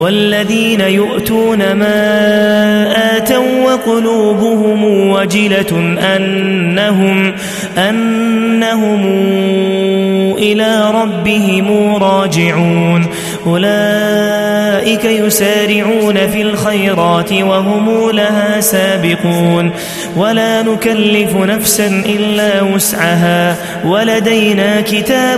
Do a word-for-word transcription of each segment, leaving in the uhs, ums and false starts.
والذين يؤتون ما آتوا وقلوبهم وجلة أنهم, أنهم إلى ربهم راجعون أولئك يسارعون في الخيرات وهم لها سابقون ولا نكلف نفسا إلا وسعها ولدينا كتاب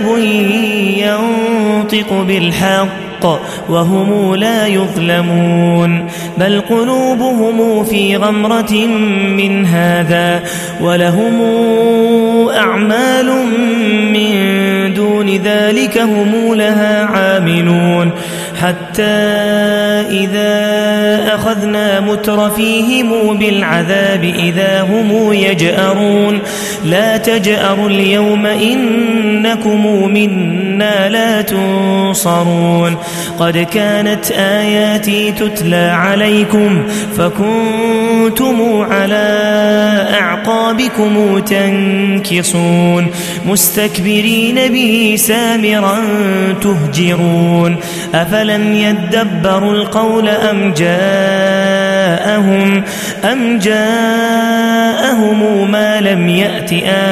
ينطق بالحق وهم لا يظلمون بل قلوبهم في غمرة من هذا ولهم أعمال من دون ذلك هم لها عاملون حتى إذا أخذنا مترفيهم بالعذاب إذا هم يجأرون لا تجأروا اليوم إنكم منا لا تنصرون قد كانت آياتي تتلى عليكم فكنتم على أعقابكم تنكصون مستكبرين به سامرا تهجرون أفلم يدبروا القول أم جاءهم, أم جاءهم ما لم يأت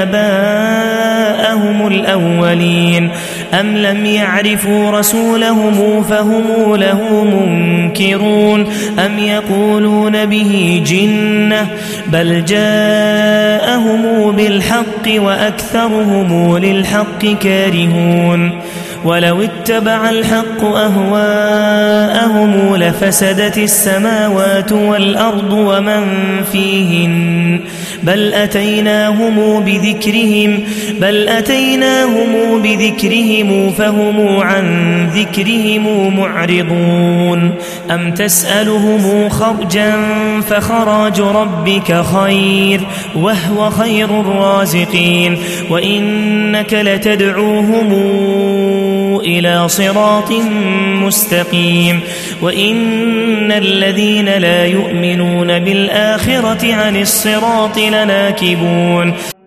آباءهم الأولين أم لم يعرفوا رسولهم فهم له منكرون أم يقولون به جنة بل جاءهم بالحق وأكثرهم للحق كارهون ولو اتبع الحق أهواءهم لفسدت السماوات والأرض ومن فيهن بل أتيناهم بذكرهم, بل أتيناهم بذكرهم فهم عن ذكرهم معرضون أم تسألهم خرجا فخراج ربك خير وهو خير الرازقين وإنك لتدعوهم إلى صراط مستقيم وإن الذين لا يؤمنون بالآخرة عن الصراط لناكبون